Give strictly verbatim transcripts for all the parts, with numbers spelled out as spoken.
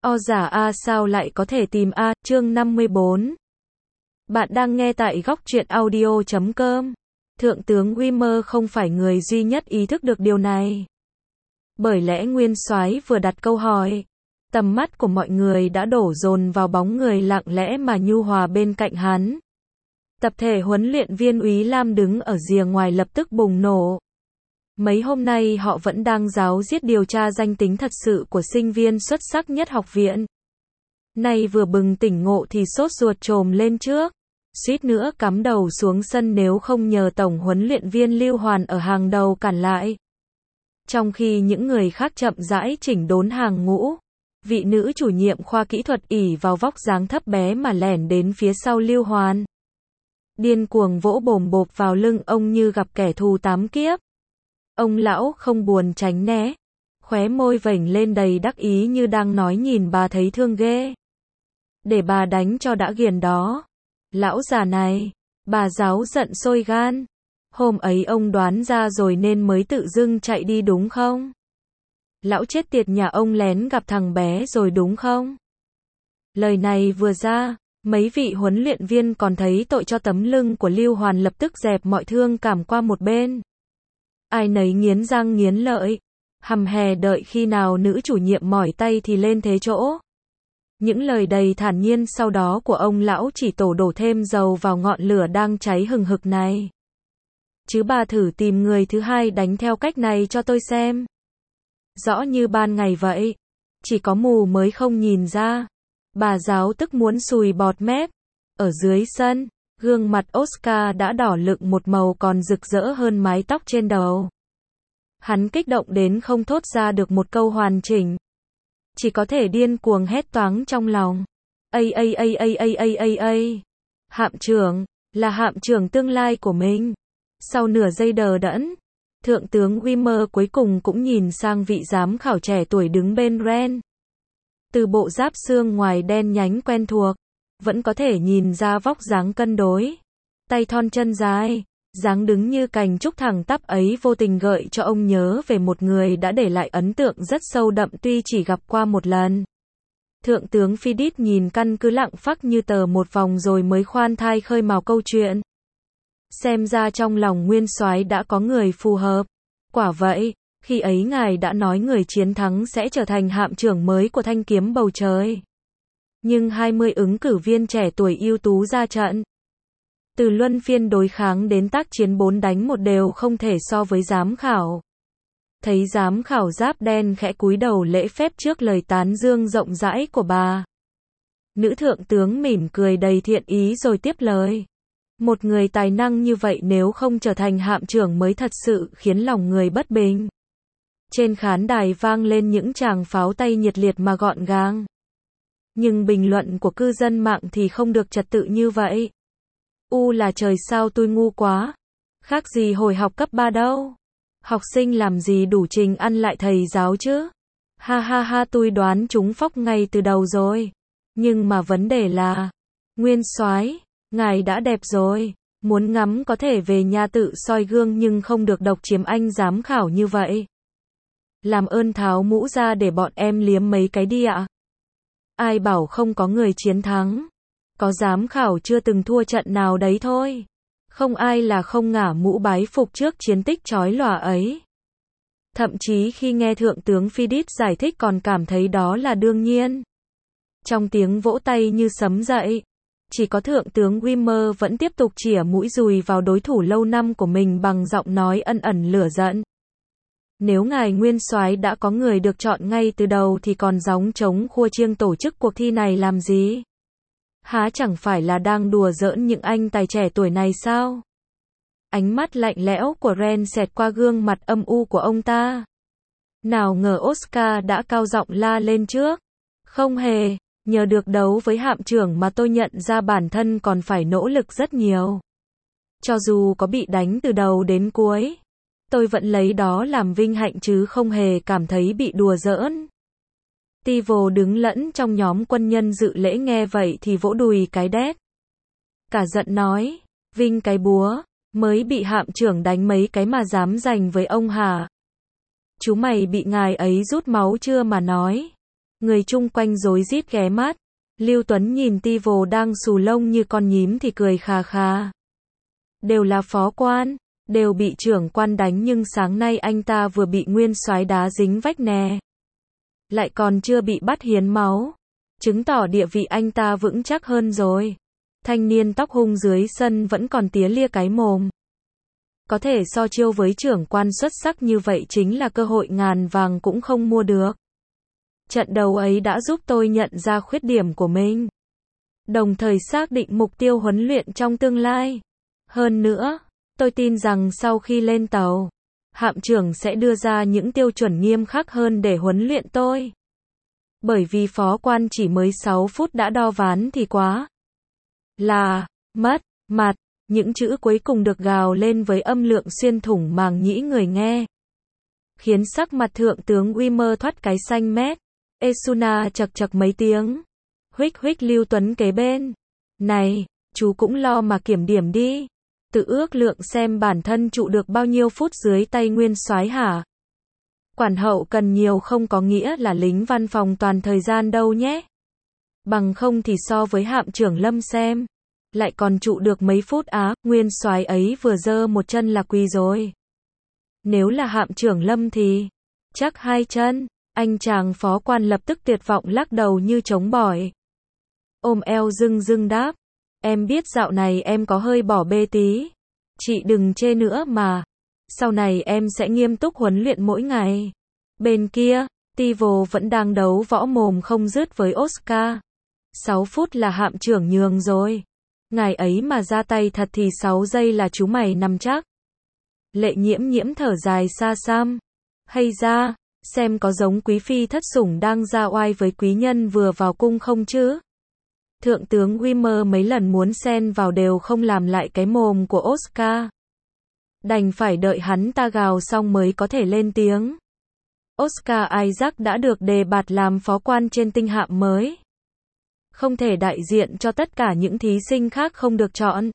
O giả A sao lại có thể tìm A, chương năm mươi bốn. Bạn đang nghe tại góc truyện audio chấm com. Thượng tướng Wimmer không phải người duy nhất ý thức được điều này. Bởi lẽ Nguyên Soái vừa đặt câu hỏi, tầm mắt của mọi người đã đổ dồn vào bóng người lặng lẽ mà nhu hòa bên cạnh hắn. Tập thể huấn luyện viên Úy Lam đứng ở rìa ngoài lập tức bùng nổ. Mấy hôm nay họ vẫn đang ráo riết điều tra danh tính thật sự của sinh viên xuất sắc nhất học viện. Nay vừa bừng tỉnh ngộ thì sốt ruột trồm lên trước, suýt nữa cắm đầu xuống sân nếu không nhờ tổng huấn luyện viên Lưu Hoàn ở hàng đầu cản lại. Trong khi những người khác chậm rãi chỉnh đốn hàng ngũ, vị nữ chủ nhiệm khoa kỹ thuật ỷ vào vóc dáng thấp bé mà lẻn đến phía sau Lưu Hoàn. Điên cuồng vỗ bồm bộp vào lưng ông như gặp kẻ thù tám kiếp. Ông lão không buồn tránh né, khóe môi vểnh lên đầy đắc ý như đang nói nhìn bà thấy thương ghê. Để bà đánh cho đã ghiền đó. Lão già này, bà giáo giận sôi gan. Hôm ấy ông đoán ra rồi nên mới tự dưng chạy đi đúng không? Lão chết tiệt nhà ông lén gặp thằng bé rồi đúng không? Lời này vừa ra, mấy vị huấn luyện viên còn thấy tội cho tấm lưng của Lưu Hoàn lập tức dẹp mọi thương cảm qua một bên. Ai nấy nghiến răng nghiến lợi, hầm hè đợi khi nào nữ chủ nhiệm mỏi tay thì lên thế chỗ. Những lời đầy thản nhiên sau đó của ông lão chỉ tổ đổ thêm dầu vào ngọn lửa đang cháy hừng hực này. Chứ bà thử tìm người thứ hai đánh theo cách này cho tôi xem. Rõ như ban ngày vậy, chỉ có mù mới không nhìn ra. Bà giáo tức muốn sùi bọt mép. Ở dưới sân, gương mặt Oscar đã đỏ lựng một màu còn rực rỡ hơn mái tóc trên đầu. Hắn kích động đến không thốt ra được một câu hoàn chỉnh. Chỉ có thể điên cuồng hét toáng trong lòng. Ây ây ây ây ây ây ây ây. Hạm trưởng, là hạm trưởng tương lai của mình. Sau nửa giây đờ đẫn, Thượng tướng Wimmer cuối cùng cũng nhìn sang vị giám khảo trẻ tuổi đứng bên Ren. Từ bộ giáp xương ngoài đen nhánh quen thuộc, vẫn có thể nhìn ra vóc dáng cân đối, tay thon chân dài, dáng đứng như cành trúc thẳng tắp ấy vô tình gợi cho ông nhớ về một người đã để lại ấn tượng rất sâu đậm tuy chỉ gặp qua một lần. Thượng tướng Philip nhìn căn cứ lặng phắc như tờ một vòng rồi mới khoan thai khơi mào câu chuyện. Xem ra trong lòng Nguyên Soái đã có người phù hợp. Quả vậy, khi ấy ngài đã nói người chiến thắng sẽ trở thành hạm trưởng mới của thanh kiếm bầu trời. Nhưng hai mươi ứng cử viên trẻ tuổi ưu tú ra trận. Từ luân phiên đối kháng đến tác chiến bốn đánh một đều không thể so với giám khảo. Thấy giám khảo giáp đen khẽ cúi đầu lễ phép trước lời tán dương rộng rãi của bà. Nữ thượng tướng mỉm cười đầy thiện ý rồi tiếp lời. Một người tài năng như vậy nếu không trở thành hạm trưởng mới thật sự khiến lòng người bất bình. Trên khán đài vang lên những tràng pháo tay nhiệt liệt mà gọn gàng. Nhưng bình luận của cư dân mạng thì không được trật tự như vậy. U là trời sao tôi ngu quá. Khác gì hồi học cấp ba đâu. Học sinh làm gì đủ trình ăn lại thầy giáo chứ. Ha ha ha tôi đoán chúng phóc ngay từ đầu rồi. Nhưng mà vấn đề là, Nguyên Soái, ngài đã đẹp rồi. Muốn ngắm có thể về nhà tự soi gương nhưng không được độc chiếm anh giám khảo như vậy. Làm ơn tháo mũ ra để bọn em liếm mấy cái đi ạ. Ai bảo không có người chiến thắng. Có giám khảo chưa từng thua trận nào đấy thôi. Không ai là không ngả mũ bái phục trước chiến tích chói lòa ấy. Thậm chí khi nghe Thượng tướng Philip giải thích còn cảm thấy đó là đương nhiên. Trong tiếng vỗ tay như sấm dậy, chỉ có Thượng tướng Wimmer vẫn tiếp tục chĩa mũi dùi vào đối thủ lâu năm của mình bằng giọng nói ân ẩn lửa giận. Nếu ngài Nguyên Soái đã có người được chọn ngay từ đầu thì còn gióng trống khua chiêng tổ chức cuộc thi này làm gì? Há chẳng phải là đang đùa giỡn những anh tài trẻ tuổi này sao? Ánh mắt lạnh lẽo của Ren xẹt qua gương mặt âm u của ông ta. Nào ngờ Oscar đã cao giọng la lên trước. Không hề, nhờ được đấu với hạm trưởng mà tôi nhận ra bản thân còn phải nỗ lực rất nhiều. Cho dù có bị đánh từ đầu đến cuối, tôi vẫn lấy đó làm vinh hạnh chứ không hề cảm thấy bị đùa giỡn. Tivo đứng lẫn trong nhóm quân nhân dự lễ nghe vậy thì vỗ đùi cái đét. Cả giận nói, vinh cái búa, mới bị hạm trưởng đánh mấy cái mà dám giành với ông hả? Chú mày bị ngài ấy rút máu chưa mà nói. Người chung quanh rối rít ghé mắt. Lưu Tuấn nhìn Tivo đang xù lông như con nhím thì cười khà khà. Đều là phó quan, đều bị trưởng quan đánh nhưng sáng nay anh ta vừa bị nguyên soái đá dính vách nè. Lại còn chưa bị bắt hiến máu. Chứng tỏ địa vị anh ta vững chắc hơn rồi. Thanh niên tóc hung dưới sân vẫn còn tía lia cái mồm. Có thể so chiêu với trưởng quan xuất sắc như vậy chính là cơ hội ngàn vàng cũng không mua được. Trận đấu ấy đã giúp tôi nhận ra khuyết điểm của mình. Đồng thời xác định mục tiêu huấn luyện trong tương lai. Hơn nữa, tôi tin rằng sau khi lên tàu, hạm trưởng sẽ đưa ra những tiêu chuẩn nghiêm khắc hơn để huấn luyện tôi. Bởi vì phó quan chỉ mới sáu phút đã đo ván thì quá là mất mặt. Những chữ cuối cùng được gào lên với âm lượng xuyên thủng màng nhĩ người nghe, khiến sắc mặt thượng tướng Wimmer thoát cái xanh mét. Esuna chật chật mấy tiếng. Huých huých Lưu Tuấn kế bên. Này, chú cũng lo mà kiểm điểm đi. Tự ước lượng xem bản thân trụ được bao nhiêu phút dưới tay nguyên soái hả? Quản hậu cần nhiều không có nghĩa là lính văn phòng toàn thời gian đâu nhé. Bằng không thì so với hạm trưởng Lâm xem. Lại còn trụ được mấy phút á, nguyên soái ấy vừa giơ một chân là quỳ rồi. Nếu là hạm trưởng Lâm thì chắc hai chân. Anh chàng phó quan lập tức tuyệt vọng lắc đầu như trống bỏi. Ôm eo dưng dưng đáp. Em biết dạo này em có hơi bỏ bê tí. Chị đừng chê nữa mà. Sau này em sẽ nghiêm túc huấn luyện mỗi ngày. Bên kia, Tivo vẫn đang đấu võ mồm không dứt với Oscar. sáu phút là hạm trưởng nhường rồi. Ngày ấy mà ra tay thật thì sáu giây là chú mày nằm chắc. Lệ Nhiễm Nhiễm thở dài xa xăm. Hay ra, xem có giống quý phi thất sủng đang ra oai với quý nhân vừa vào cung không chứ? Thượng tướng Wimmer mấy lần muốn xen vào đều không làm lại cái mồm của Oscar. Đành phải đợi hắn ta gào xong mới có thể lên tiếng. Oscar Isaac đã được đề bạt làm phó quan trên tinh hạm mới. Không thể đại diện cho tất cả những thí sinh khác không được chọn.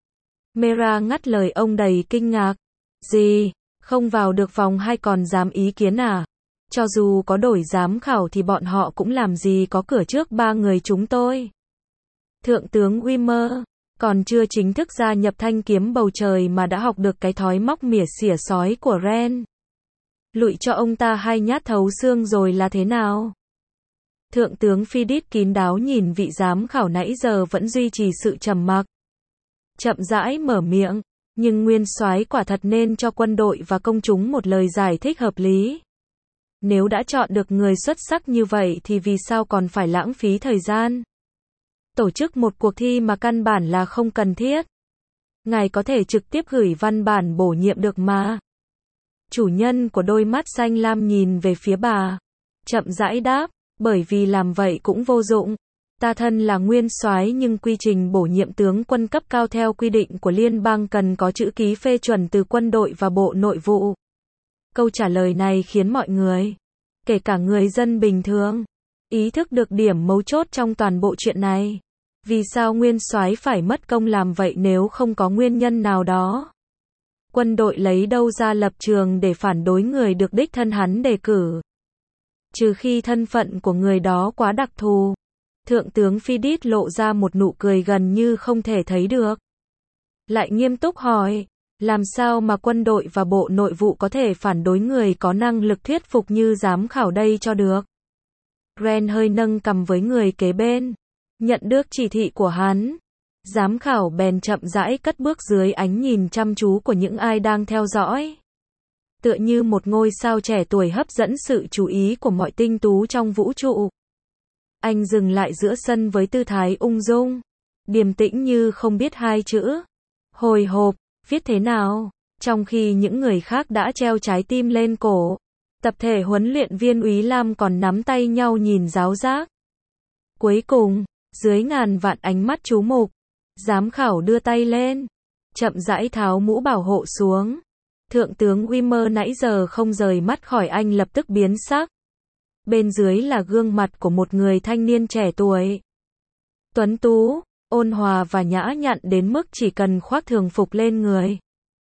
Mera ngắt lời ông đầy kinh ngạc. Gì? Không vào được vòng hai còn dám ý kiến à? Cho dù có đổi giám khảo thì bọn họ cũng làm gì có cửa trước ba người chúng tôi. Thượng tướng Wimmer còn chưa chính thức gia nhập thanh kiếm bầu trời mà đã học được cái thói móc mỉa xỉa sói của Ren. Lụi cho ông ta hai nhát thấu xương rồi là thế nào? Thượng tướng Phidit kín đáo nhìn vị giám khảo nãy giờ vẫn duy trì sự trầm mặc. Chậm rãi mở miệng, nhưng nguyên soái quả thật nên cho quân đội và công chúng một lời giải thích hợp lý. Nếu đã chọn được người xuất sắc như vậy thì vì sao còn phải lãng phí thời gian? Tổ chức một cuộc thi mà căn bản là không cần thiết. Ngài có thể trực tiếp gửi văn bản bổ nhiệm được mà. Chủ nhân của đôi mắt xanh lam nhìn về phía bà. Chậm rãi đáp, bởi vì làm vậy cũng vô dụng. Ta thân là nguyên soái nhưng quy trình bổ nhiệm tướng quân cấp cao theo quy định của liên bang cần có chữ ký phê chuẩn từ quân đội và Bộ Nội vụ. Câu trả lời này khiến mọi người, kể cả người dân bình thường, ý thức được điểm mấu chốt trong toàn bộ chuyện này. Vì sao nguyên soái phải mất công làm vậy nếu không có nguyên nhân nào đó? Quân đội lấy đâu ra lập trường để phản đối người được đích thân hắn đề cử? Trừ khi thân phận của người đó quá đặc thù. Thượng tướng Phidit lộ ra một nụ cười gần như không thể thấy được. Lại nghiêm túc hỏi, làm sao mà quân đội và Bộ Nội vụ có thể phản đối người có năng lực thuyết phục như giám khảo đây cho được? Ren hơi nâng cằm với người kế bên. Nhận được chỉ thị của hắn, giám khảo bèn chậm rãi cất bước dưới ánh nhìn chăm chú của những ai đang theo dõi. Tựa như một ngôi sao trẻ tuổi hấp dẫn sự chú ý của mọi tinh tú trong vũ trụ. Anh dừng lại giữa sân với tư thái ung dung, điềm tĩnh như không biết hai chữ. Hồi hộp, viết thế nào? Trong khi những người khác đã treo trái tim lên cổ, tập thể huấn luyện viên Úy Lam còn nắm tay nhau nhìn giáo giác. Cuối cùng, dưới ngàn vạn ánh mắt chú mục, giám khảo đưa tay lên, chậm rãi tháo mũ bảo hộ xuống. Thượng tướng Wimmer nãy giờ không rời mắt khỏi anh lập tức biến sắc. Bên dưới là gương mặt của một người thanh niên trẻ tuổi. Tuấn tú, ôn hòa và nhã nhặn đến mức chỉ cần khoác thường phục lên người.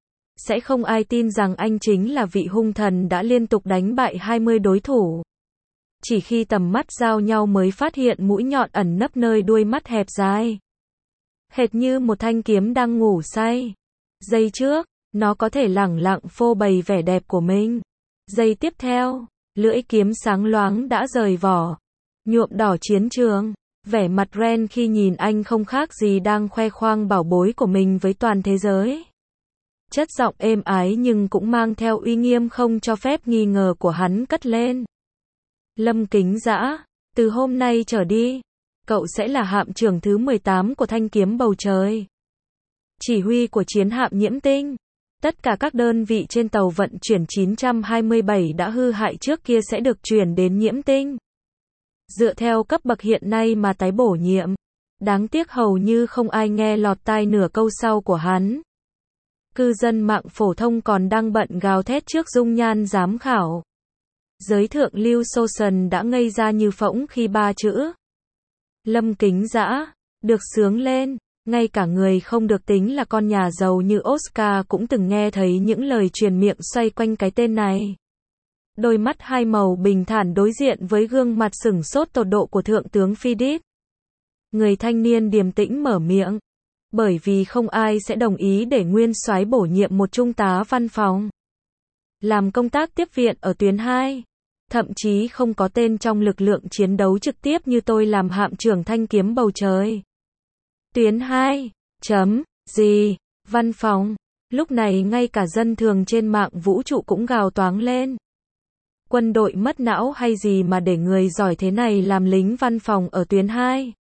Sẽ không ai tin rằng anh chính là vị hung thần đã liên tục đánh bại hai mươi đối thủ. Chỉ khi tầm mắt giao nhau mới phát hiện mũi nhọn ẩn nấp nơi đuôi mắt hẹp dài. Hệt như một thanh kiếm đang ngủ say. Giây trước, nó có thể lẳng lặng phô bày vẻ đẹp của mình. Giây tiếp theo, lưỡi kiếm sáng loáng đã rời vỏ, nhuộm đỏ chiến trường. Vẻ mặt Ren khi nhìn anh không khác gì đang khoe khoang bảo bối của mình với toàn thế giới. Chất giọng êm ái nhưng cũng mang theo uy nghiêm không cho phép nghi ngờ của hắn cất lên. Lâm Kính Dã, từ hôm nay trở đi, cậu sẽ là hạm trưởng thứ mười tám của thanh kiếm bầu trời. Chỉ huy của chiến hạm Nhiễm Tinh. Tất cả các đơn vị trên tàu vận chuyển chín trăm hai mươi bảy đã hư hại trước kia sẽ được chuyển đến Nhiễm Tinh. Dựa theo cấp bậc hiện nay mà tái bổ nhiệm. Đáng tiếc hầu như không ai nghe lọt tai nửa câu sau của hắn. Cư dân mạng phổ thông còn đang bận gào thét trước dung nhan giám khảo. Giới thượng lưu Sosan đã ngây ra như phỗng khi ba chữ Lâm Kính Dã được xướng lên. Ngay cả người không được tính là con nhà giàu như Oscar cũng từng nghe thấy những lời truyền miệng xoay quanh cái tên này. Đôi mắt hai màu bình thản đối diện với gương mặt sửng sốt tột độ của thượng tướng Phidip. Người thanh niên điềm tĩnh mở miệng. Bởi vì không ai sẽ đồng ý để nguyên soái bổ nhiệm một trung tá văn phòng làm công tác tiếp viện ở tuyến hai. Thậm chí không có tên trong lực lượng chiến đấu trực tiếp như tôi làm hạm trưởng thanh kiếm bầu trời. Tuyến hai. Chấm. Gì? Văn phòng. Lúc này ngay cả dân thường trên mạng vũ trụ cũng gào toáng lên. Quân đội mất não hay gì mà để người giỏi thế này làm lính văn phòng ở tuyến hai?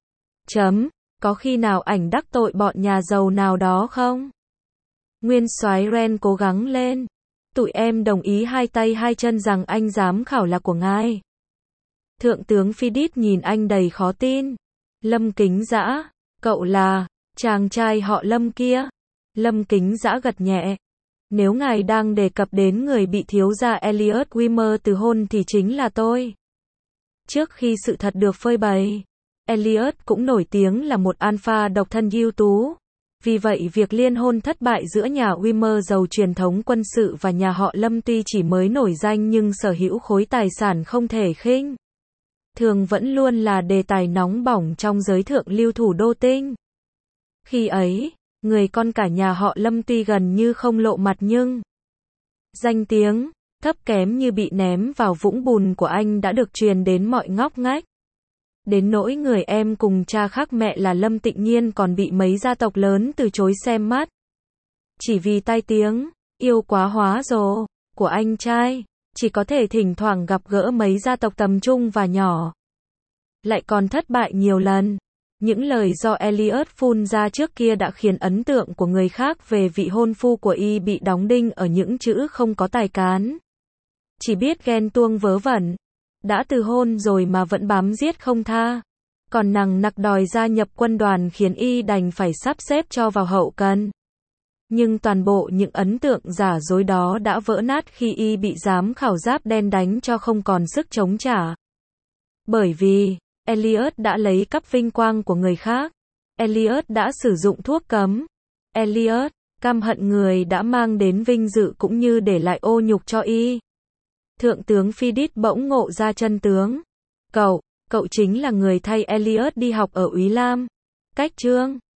Chấm. Có khi nào ảnh đắc tội bọn nhà giàu nào đó không? Nguyên soái Ren cố gắng lên. Tụi em đồng ý hai tay hai chân rằng anh giám khảo là của ngài. Thượng tướng Phidip nhìn anh đầy khó tin. Lâm Kính Dã, cậu là chàng trai họ Lâm kia. Lâm Kính Dã gật nhẹ. Nếu ngài đang đề cập đến người bị thiếu gia Elliot Wimmer từ hôn thì chính là tôi. Trước khi sự thật được phơi bày, Elliot cũng nổi tiếng là một alpha độc thân ưu tú. Vì vậy việc liên hôn thất bại giữa nhà Wimmer giàu truyền thống quân sự và nhà họ Lâm tuy chỉ mới nổi danh nhưng sở hữu khối tài sản không thể khinh thường vẫn luôn là đề tài nóng bỏng trong giới thượng lưu thủ đô Tinh. Khi ấy, người con cả nhà họ Lâm tuy gần như không lộ mặt nhưng danh tiếng thấp kém như bị ném vào vũng bùn của anh đã được truyền đến mọi ngóc ngách. Đến nỗi người em cùng cha khác mẹ là Lâm Tịnh Nhiên còn bị mấy gia tộc lớn từ chối xem mắt. Chỉ vì tai tiếng yêu quá hóa rồ của anh trai, chỉ có thể thỉnh thoảng gặp gỡ mấy gia tộc tầm trung và nhỏ. Lại còn thất bại nhiều lần. Những lời do Elliot phun ra trước kia đã khiến ấn tượng của người khác về vị hôn phu của y bị đóng đinh ở những chữ không có tài cán. Chỉ biết ghen tuông vớ vẩn. Đã từ hôn rồi mà vẫn bám giết không tha. Còn nằng nặc đòi gia nhập quân đoàn khiến y đành phải sắp xếp cho vào hậu cần. Nhưng toàn bộ những ấn tượng giả dối đó đã vỡ nát khi y bị giám khảo giáp đen đánh cho không còn sức chống trả. Bởi vì, Elliot đã lấy cắp vinh quang của người khác. Elliot đã sử dụng thuốc cấm. Elliot, căm hận người đã mang đến vinh dự cũng như để lại ô nhục cho y. Thượng tướng Phidip bỗng ngộ ra chân tướng. Cậu, cậu chính là người thay Elliot đi học ở Úy Lam. Cách chương